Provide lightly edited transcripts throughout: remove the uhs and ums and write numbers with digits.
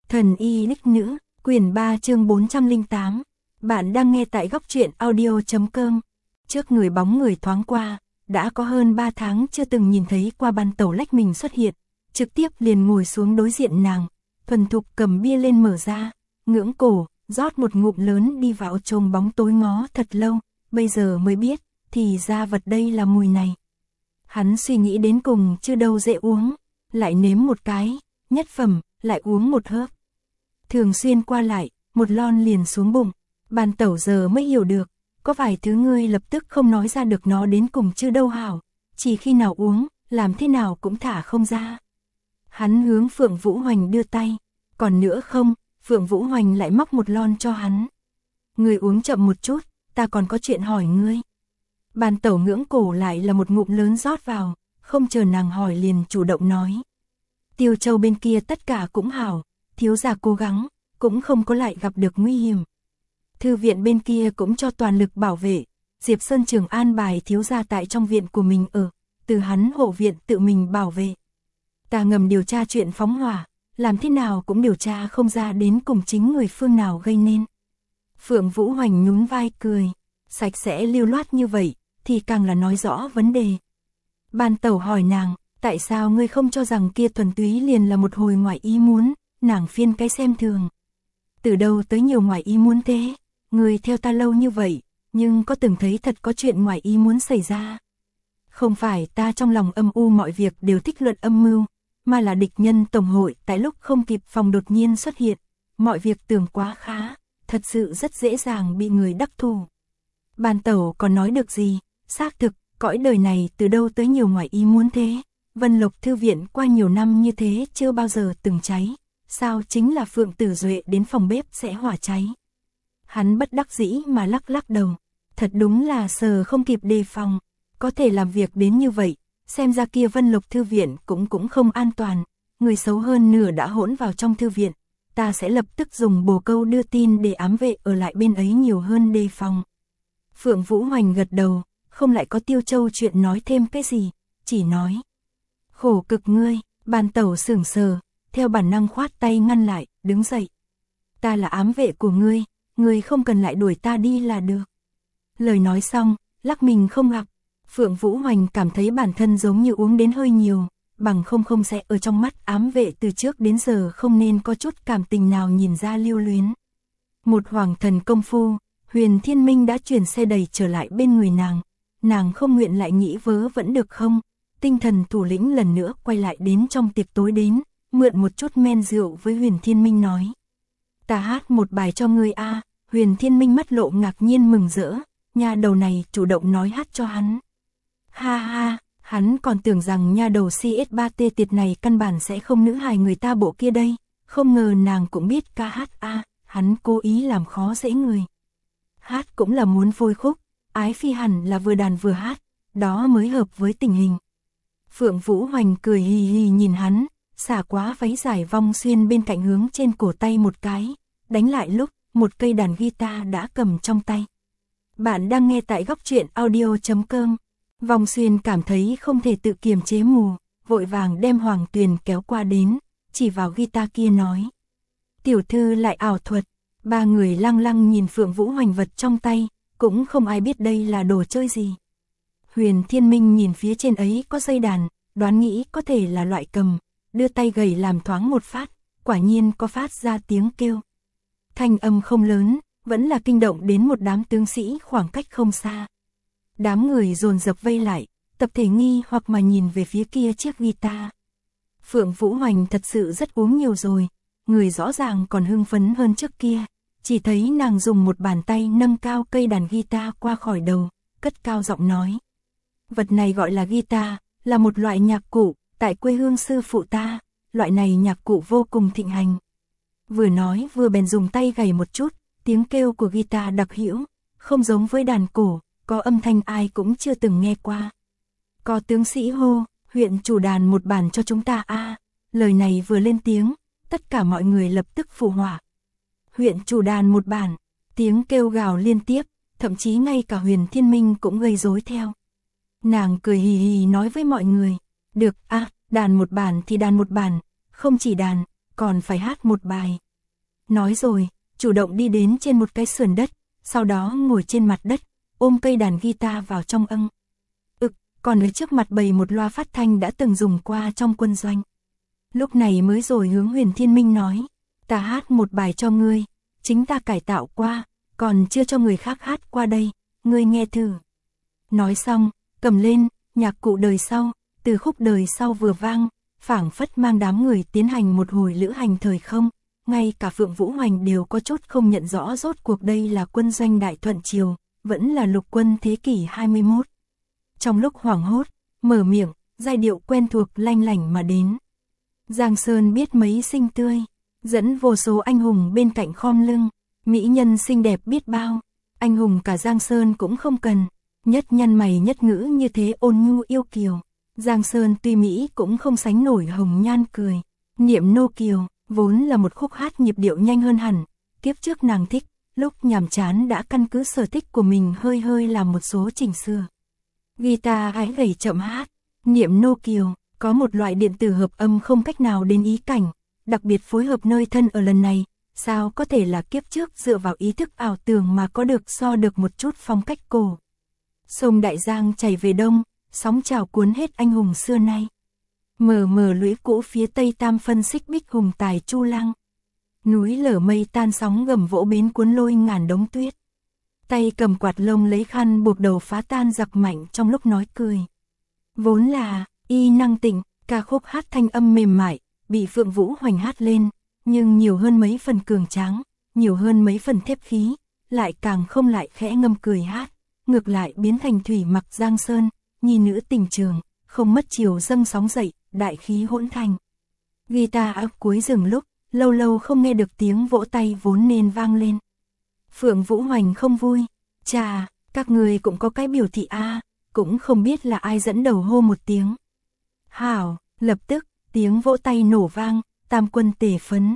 Thần y đích nữ, quyển 3 chương 408. Bạn đang nghe tại góc truyện audio.com. Trước người bóng người thoáng qua, đã có hơn 3 tháng chưa từng nhìn thấy qua ban tẩu lách mình xuất hiện, trực tiếp liền ngồi xuống đối diện nàng, thuần thục cầm bia lên mở ra, ngưỡng cổ, rót một ngụm lớn đi vào trong bóng tối ngó thật lâu, bây giờ mới biết, thì ra vật đây là mùi này. Hắn suy nghĩ đến cùng chưa đâu dễ uống, lại nếm một cái, nhất phẩm, lại uống một hớp. Thường xuyên qua lại, một lon liền xuống bụng, ban tẩu giờ mới hiểu được, có vài thứ ngươi lập tức không nói ra được nó đến cùng chưa đâu hảo, chỉ khi nào uống, làm thế nào cũng thả không ra. Hắn hướng Phượng Vũ Hoành đưa tay, còn nữa không, Phượng Vũ Hoành lại móc một lon cho hắn. Ngươi uống chậm một chút, ta còn có chuyện hỏi ngươi. Ban tẩu ngưỡng cổ lại là một ngụm lớn rót vào, không chờ nàng hỏi liền chủ động nói. Tiêu Châu bên kia tất cả cũng hảo, thiếu gia cố gắng, cũng không có lại gặp được nguy hiểm. Thư viện bên kia cũng cho toàn lực bảo vệ, Diệp Sơn Trường an bài thiếu gia tại trong viện của mình ở, từ hắn hộ viện tự mình bảo vệ. Ta ngầm điều tra chuyện phóng hỏa, làm thế nào cũng điều tra không ra đến cùng chính người phương nào gây nên. Phượng Vũ Hoành nhún vai cười, sạch sẽ lưu loát như vậy, thì càng là nói rõ vấn đề. Ban tẩu hỏi nàng, tại sao ngươi không cho rằng kia thuần túy liền là một hồi ngoại ý muốn, nàng phiên cái xem thường. Từ đâu tới nhiều ngoại ý muốn thế, ngươi theo ta lâu như vậy, nhưng có từng thấy thật có chuyện ngoại ý muốn xảy ra. Không phải ta trong lòng âm u mọi việc đều thích luận âm mưu, mà là địch nhân tổng hội tại lúc không kịp phòng đột nhiên xuất hiện, mọi việc tưởng quá khá, thật sự rất dễ dàng bị người đắc thủ. Ban tẩu còn nói được gì, xác thực, cõi đời này từ đâu tới nhiều ngoại ý muốn thế. Vân Lộc Thư viện qua nhiều năm như thế chưa bao giờ từng cháy, sao chính là Phượng Tử Duệ đến phòng bếp sẽ hỏa cháy. Hắn bất đắc dĩ mà lắc lắc đầu, thật đúng là sờ không kịp đề phòng, có thể làm việc đến như vậy, xem ra kia Vân Lộc Thư viện cũng không an toàn, người xấu hơn nửa đã hỗn vào trong thư viện, ta sẽ lập tức dùng bồ câu đưa tin để ám vệ ở lại bên ấy nhiều hơn đề phòng. Phượng Vũ Hoành gật đầu, không lại có Tiêu Châu chuyện nói thêm cái gì, chỉ nói. Khổ cực ngươi, ban tẩu sững sờ, theo bản năng khoát tay ngăn lại, đứng dậy. Ta là ám vệ của ngươi không cần lại đuổi ta đi là được. Lời nói xong, lắc mình không gặp, Phượng Vũ Hoành cảm thấy bản thân giống như uống đến hơi nhiều, bằng không sẽ ở trong mắt ám vệ từ trước đến giờ không nên có chút cảm tình nào nhìn ra lưu luyến. Một hoàng thần công phu, Huyền Thiên Minh đã chuyển xe đẩy trở lại bên người nàng không nguyện lại nghĩ vớ vẫn được không? Tinh thần thủ lĩnh lần nữa quay lại đến trong tiệc tối đến, mượn một chút men rượu với Huyền Thiên Minh nói. Ta hát một bài cho ngươi a. Huyền Thiên Minh mắt lộ ngạc nhiên mừng rỡ, nha đầu này chủ động nói hát cho hắn. Ha ha, hắn còn tưởng rằng nha đầu CS3T tiệt này căn bản sẽ không nữ hài người ta bộ kia đây, không ngờ nàng cũng biết ca hát a, hắn cố ý làm khó dễ người. Hát cũng là muốn phôi khúc, ái phi hẳn là vừa đàn vừa hát, đó mới hợp với tình hình. Phượng Vũ Hoành cười hì hì nhìn hắn, xả quá váy dài vong xuyên bên cạnh hướng trên cổ tay một cái, đánh lại lúc, một cây đàn guitar đã cầm trong tay. Bạn đang nghe tại góc truyện audio.com. Vong xuyên cảm thấy không thể tự kiềm chế mù, vội vàng đem Hoàng Tuyền kéo qua đến, chỉ vào guitar kia nói. Tiểu thư lại ảo thuật, ba người lăng lăng nhìn Phượng Vũ Hoành vật trong tay, cũng không ai biết đây là đồ chơi gì. Huyền Thiên Minh nhìn phía trên ấy có dây đàn, đoán nghĩ có thể là loại cầm, đưa tay gầy làm thoáng một phát, quả nhiên có phát ra tiếng kêu. Thanh âm không lớn, vẫn là kinh động đến một đám tướng sĩ khoảng cách không xa. Đám người dồn dập vây lại, tập thể nghi hoặc mà nhìn về phía kia chiếc guitar. Phượng Vũ Hoành thật sự rất uống nhiều rồi, người rõ ràng còn hưng phấn hơn trước kia, chỉ thấy nàng dùng một bàn tay nâng cao cây đàn guitar qua khỏi đầu, cất cao giọng nói. Vật này gọi là guitar, là một loại nhạc cụ, tại quê hương sư phụ ta, loại này nhạc cụ vô cùng thịnh hành. Vừa nói vừa bèn dùng tay gảy một chút, tiếng kêu của guitar đặc hữu, không giống với đàn cổ, có âm thanh ai cũng chưa từng nghe qua. Có tướng sĩ hô, huyện chủ đàn một bản cho chúng ta a. Lời này vừa lên tiếng, tất cả mọi người lập tức phụ họa. Huyện chủ đàn một bản, tiếng kêu gào liên tiếp, thậm chí ngay cả Huyền Thiên Minh cũng gây rối theo. Nàng cười hì hì nói với mọi người, được a, đàn một bản thì đàn một bản, không chỉ đàn, còn phải hát một bài. Nói rồi, chủ động đi đến trên một cái sườn đất, sau đó ngồi trên mặt đất, ôm cây đàn guitar vào trong âng. Còn ở trước mặt bày một loa phát thanh đã từng dùng qua trong quân doanh. Lúc này mới rồi hướng Huyền Thiên Minh nói, ta hát một bài cho ngươi, chính ta cải tạo qua, còn chưa cho người khác hát qua đây, ngươi nghe thử. Nói xong, cầm lên, nhạc cụ đời sau, từ khúc đời sau vừa vang, phảng phất mang đám người tiến hành một hồi lữ hành thời không, ngay cả Phượng Vũ Hoành đều có chút không nhận rõ rốt cuộc đây là quân doanh Đại Thuận Triều, vẫn là lục quân thế kỷ 21. Trong lúc hoảng hốt, mở miệng, giai điệu quen thuộc lanh lảnh mà đến. Giang Sơn biết mấy sinh tươi, dẫn vô số anh hùng bên cạnh khom lưng, mỹ nhân xinh đẹp biết bao, anh hùng cả Giang Sơn cũng không cần, nhất nhân mày nhất ngữ như thế ôn nhu yêu kiều. Giang Sơn tuy mỹ cũng không sánh nổi hồng nhan cười. Niệm nô kiều, vốn là một khúc hát nhịp điệu nhanh hơn hẳn, kiếp trước nàng thích, lúc nhàm chán đã căn cứ sở thích của mình hơi hơi làm một số chỉnh sửa. Guitar gái gầy chậm hát, niệm nô kiều, có một loại điện tử hợp âm không cách nào đến ý cảnh, đặc biệt phối hợp nơi thân ở lần này, sao có thể là kiếp trước dựa vào ý thức ảo tưởng mà có được so được một chút phong cách cổ. Sông Đại Giang chảy về đông, sóng trào cuốn hết anh hùng xưa nay. Mờ mờ lũy cũ phía tây tam phân xích bích hùng tài chu lăng. Núi lở mây tan sóng gầm vỗ bến cuốn lôi ngàn đống tuyết. Tay cầm quạt lông lấy khăn buộc đầu phá tan giặc mạnh trong lúc nói cười. Vốn là y năng tịnh, ca khúc hát thanh âm mềm mại, bị Phượng Vũ Hoành hát lên, nhưng nhiều hơn mấy phần cường tráng, nhiều hơn mấy phần thép khí, lại càng không lại khẽ ngâm cười hát, ngược lại biến thành thủy mặc Giang Sơn, nhi nữ tình trường, không mất chiều dâng sóng dậy, đại khí hỗn thành. Guitar ấp cuối dừng lúc, lâu lâu không nghe được tiếng vỗ tay vốn nên vang lên. Phượng Vũ Hoành không vui, chà, các người cũng có cái biểu thị a, cũng không biết là ai dẫn đầu hô một tiếng. Hảo, lập tức, tiếng vỗ tay nổ vang, tam quân tề phấn.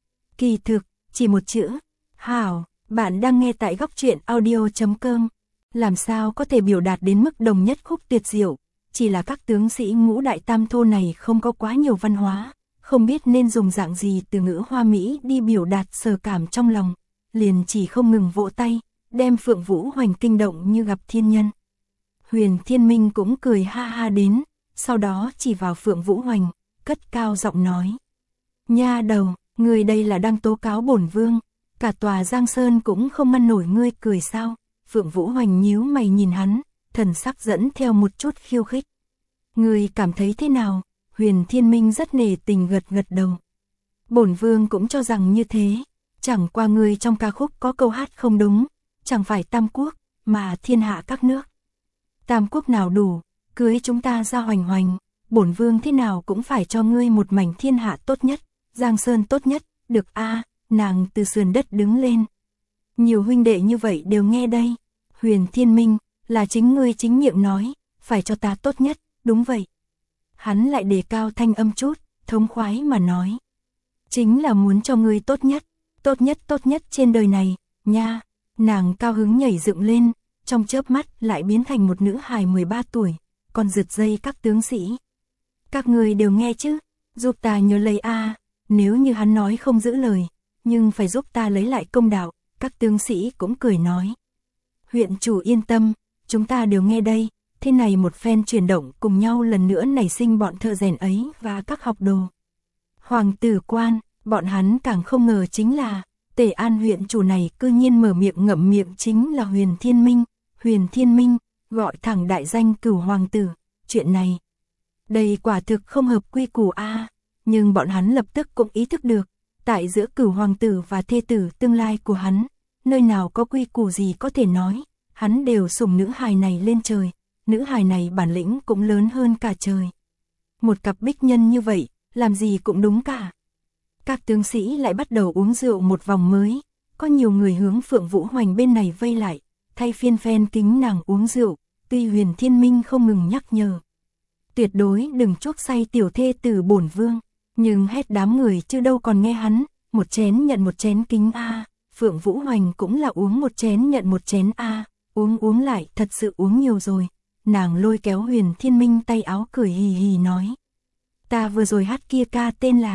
Kỳ thực, chỉ một chữ, hảo, bạn đang nghe tại góc truyện audio.com. Làm sao có thể biểu đạt đến mức đồng nhất khúc tuyệt diệu, chỉ là các tướng sĩ ngũ đại tam thô này không có quá nhiều văn hóa, không biết nên dùng dạng gì từ ngữ hoa mỹ đi biểu đạt sở cảm trong lòng, liền chỉ không ngừng vỗ tay, đem Phượng Vũ Hoành kinh động như gặp thiên nhân. Huyền Thiên Minh cũng cười ha ha đến, sau đó chỉ vào Phượng Vũ Hoành, cất cao giọng nói. Nha đầu, người đây là đang tố cáo bổn vương, cả tòa Giang Sơn cũng không ngăn nổi ngươi cười sao? Phượng Vũ Hoành nhíu mày nhìn hắn, thần sắc dẫn theo một chút khiêu khích. Ngươi cảm thấy thế nào? Huyền Thiên Minh rất nể tình gật gật đầu. Bổn vương cũng cho rằng như thế, chẳng qua ngươi trong ca khúc có câu hát không đúng, chẳng phải tam quốc, mà thiên hạ các nước. Tam quốc nào đủ, cưới chúng ta ra Hoành Hoành, bổn vương thế nào cũng phải cho ngươi một mảnh thiên hạ tốt nhất, Giang Sơn tốt nhất, được a. Nàng từ sườn đất đứng lên. Nhiều huynh đệ như vậy đều nghe đây. Huyền Thiên Minh, là chính ngươi chính miệng nói, phải cho ta tốt nhất, đúng vậy. Hắn lại đề cao thanh âm chút, thống khoái mà nói. Chính là muốn cho ngươi tốt nhất trên đời này, nha. Nàng cao hứng nhảy dựng lên, trong chớp mắt lại biến thành một nữ hài 13 tuổi, còn giật dây các tướng sĩ. Các ngươi đều nghe chứ, giúp ta nhớ lấy a, nếu như hắn nói không giữ lời, nhưng phải giúp ta lấy lại công đạo, các tướng sĩ cũng cười nói. Huyện chủ yên tâm, chúng ta đều nghe đây, thế này một phen chuyển động cùng nhau lần nữa nảy sinh bọn thợ rèn ấy và các học đồ. Hoàng tử quan, bọn hắn càng không ngờ chính là, Tề An huyện chủ này cư nhiên mở miệng ngậm miệng chính là Huyền Thiên Minh, gọi thẳng đại danh Cửu hoàng tử, chuyện này. Đây quả thực không hợp quy củ a, nhưng bọn hắn lập tức cũng ý thức được, tại giữa Cửu hoàng tử và thê tử tương lai của hắn, nơi nào có quy củ gì có thể nói, hắn đều sủng nữ hài này lên trời, nữ hài này bản lĩnh cũng lớn hơn cả trời. Một cặp bích nhân như vậy, làm gì cũng đúng cả. Các tướng sĩ lại bắt đầu uống rượu một vòng mới, có nhiều người hướng Phượng Vũ Hoành bên này vây lại, thay phiên phen kính nàng uống rượu, tuy Huyền Thiên Minh không ngừng nhắc nhở. Tuyệt đối đừng chuốc say tiểu thê tử bổn vương, nhưng hết đám người chứ đâu còn nghe hắn, một chén nhận một chén kính a. Phượng Vũ Hoành cũng là uống một chén nhận một chén a, uống lại thật sự uống nhiều rồi. Nàng lôi kéo Huyền Thiên Minh tay áo cười hì hì nói. Ta vừa rồi hát kia ca tên là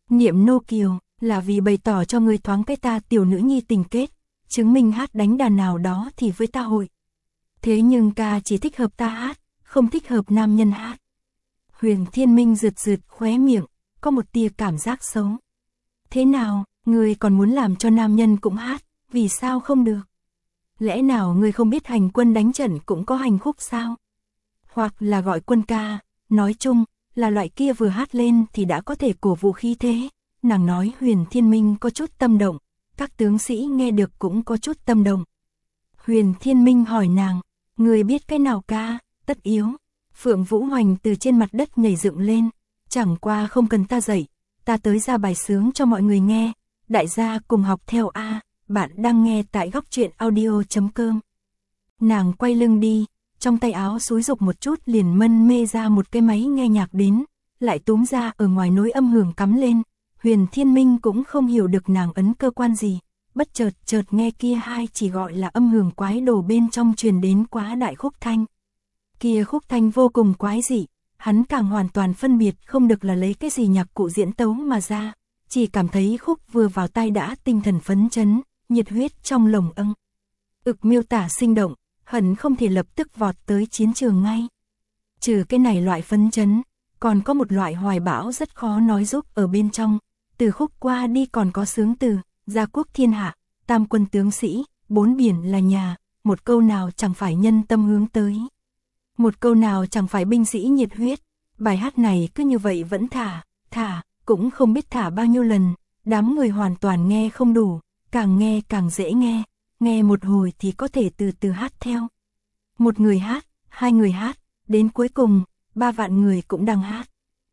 Niệm nô kiều, là vì bày tỏ cho ngươi thoáng cái ta tiểu nữ nhi tình kết, chứng minh hát đánh đàn nào đó thì với ta hội. Thế nhưng ca chỉ thích hợp ta hát, không thích hợp nam nhân hát. Huyền Thiên Minh rượt rượt khóe miệng, có một tia cảm giác xấu. Thế nào, ngươi còn muốn làm cho nam nhân cũng hát, vì sao không được? Lẽ nào ngươi không biết hành quân đánh trận cũng có hành khúc sao? Hoặc là gọi quân ca, nói chung, là loại kia vừa hát lên thì đã có thể cổ vũ khí thế. Nàng nói Huyền Thiên Minh có chút tâm động, các tướng sĩ nghe được cũng có chút tâm động. Huyền Thiên Minh hỏi nàng, ngươi biết cái nào ca, tất yếu. Phượng Vũ Hoành từ trên mặt đất nhảy dựng lên, chẳng qua không cần ta dạy, ta tới ra bài sướng cho mọi người nghe, đại gia cùng học theo a. Bạn đang nghe tại góc truyện audio.com. Nàng quay lưng đi, trong tay áo xúi dục một chút liền mân mê ra một cái máy nghe nhạc đến, lại túm ra ở ngoài nối âm hưởng cắm lên. Huyền Thiên Minh cũng không hiểu được nàng ấn cơ quan gì, bất chợt nghe kia hai chỉ gọi là âm hưởng quái đồ bên trong truyền đến quá đại khúc thanh. Kia khúc thanh vô cùng quái dị, hắn càng hoàn toàn phân biệt không được là lấy cái gì nhạc cụ diễn tấu mà ra, chỉ cảm thấy khúc vừa vào tai đã tinh thần phấn chấn, nhiệt huyết trong lồng âng. Miêu tả sinh động, hẳn không thể lập tức vọt tới chiến trường ngay. Trừ cái này loại phấn chấn, còn có một loại hoài bão rất khó nói giúp ở bên trong. Từ khúc qua đi còn có sướng từ, gia quốc thiên hạ, tam quân tướng sĩ, bốn biển là nhà, một câu nào chẳng phải nhân tâm hướng tới. Một câu nào chẳng phải binh sĩ nhiệt huyết. Bài hát này cứ như vậy vẫn thả, cũng không biết thả bao nhiêu lần, đám người hoàn toàn nghe không đủ, càng nghe càng dễ nghe một hồi thì có thể từ từ hát theo. Một người hát, hai người hát, đến cuối cùng, 3 vạn người cũng đang hát.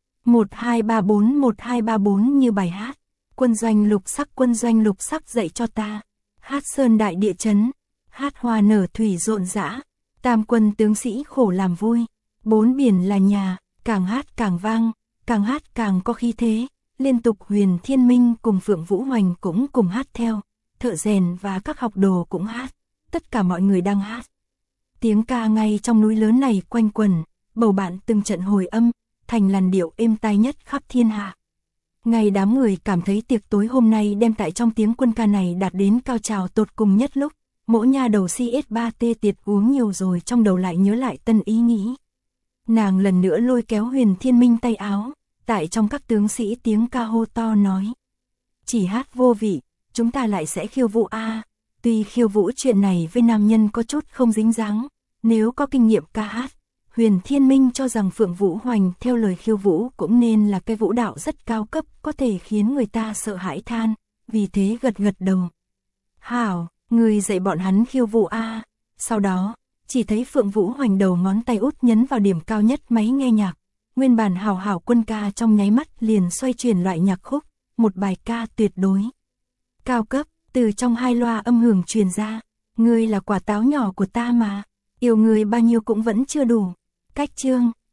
1234 như bài hát. Quân doanh lục sắc dạy cho ta. Hát sơn đại địa chấn, hát hoa nở thủy rộn rã. Tam quân tướng sĩ khổ làm vui. Bốn biển là nhà, càng hát càng vang, càng hát càng có khí thế. Liên tục Huyền Thiên Minh cùng Phượng Vũ Hoành cũng cùng hát theo. Thợ rèn và các học đồ cũng hát. Tất cả mọi người đang hát. Tiếng ca ngay trong núi lớn này quanh quẩn, bầu bạn từng trận hồi âm, thành làn điệu êm tai nhất khắp thiên hạ. Ngay đám người cảm thấy tiệc tối hôm nay đem tại trong tiếng quân ca này đạt đến cao trào tột cùng nhất lúc, mỗi nha đầu CS3T tiệt uống nhiều rồi trong đầu lại nhớ lại tân ý nghĩ. Nàng lần nữa lôi kéo Huyền Thiên Minh tay áo, tại trong các tướng sĩ tiếng ca hô to nói. Chỉ hát vô vị, chúng ta lại sẽ khiêu vũ a. Tuy khiêu vũ chuyện này với nam nhân có chút không dính dáng, nếu có kinh nghiệm ca hát, Huyền Thiên Minh cho rằng Phượng Vũ Hoành theo lời khiêu vũ cũng nên là cái vũ đạo rất cao cấp, có thể khiến người ta sợ hãi than, vì thế gật đầu. Hảo, người dạy bọn hắn khiêu vũ a. Sau đó, chỉ thấy Phượng Vũ Hoành đầu ngón tay út nhấn vào điểm cao nhất máy nghe nhạc, nguyên bản hảo quân ca trong nháy mắt liền xoay chuyển loại nhạc khúc, một bài ca tuyệt đối cao cấp, từ trong hai loa âm hưởng truyền ra, ngươi là quả táo nhỏ của ta mà, yêu ngươi bao nhiêu cũng vẫn chưa đủ. Cách chương,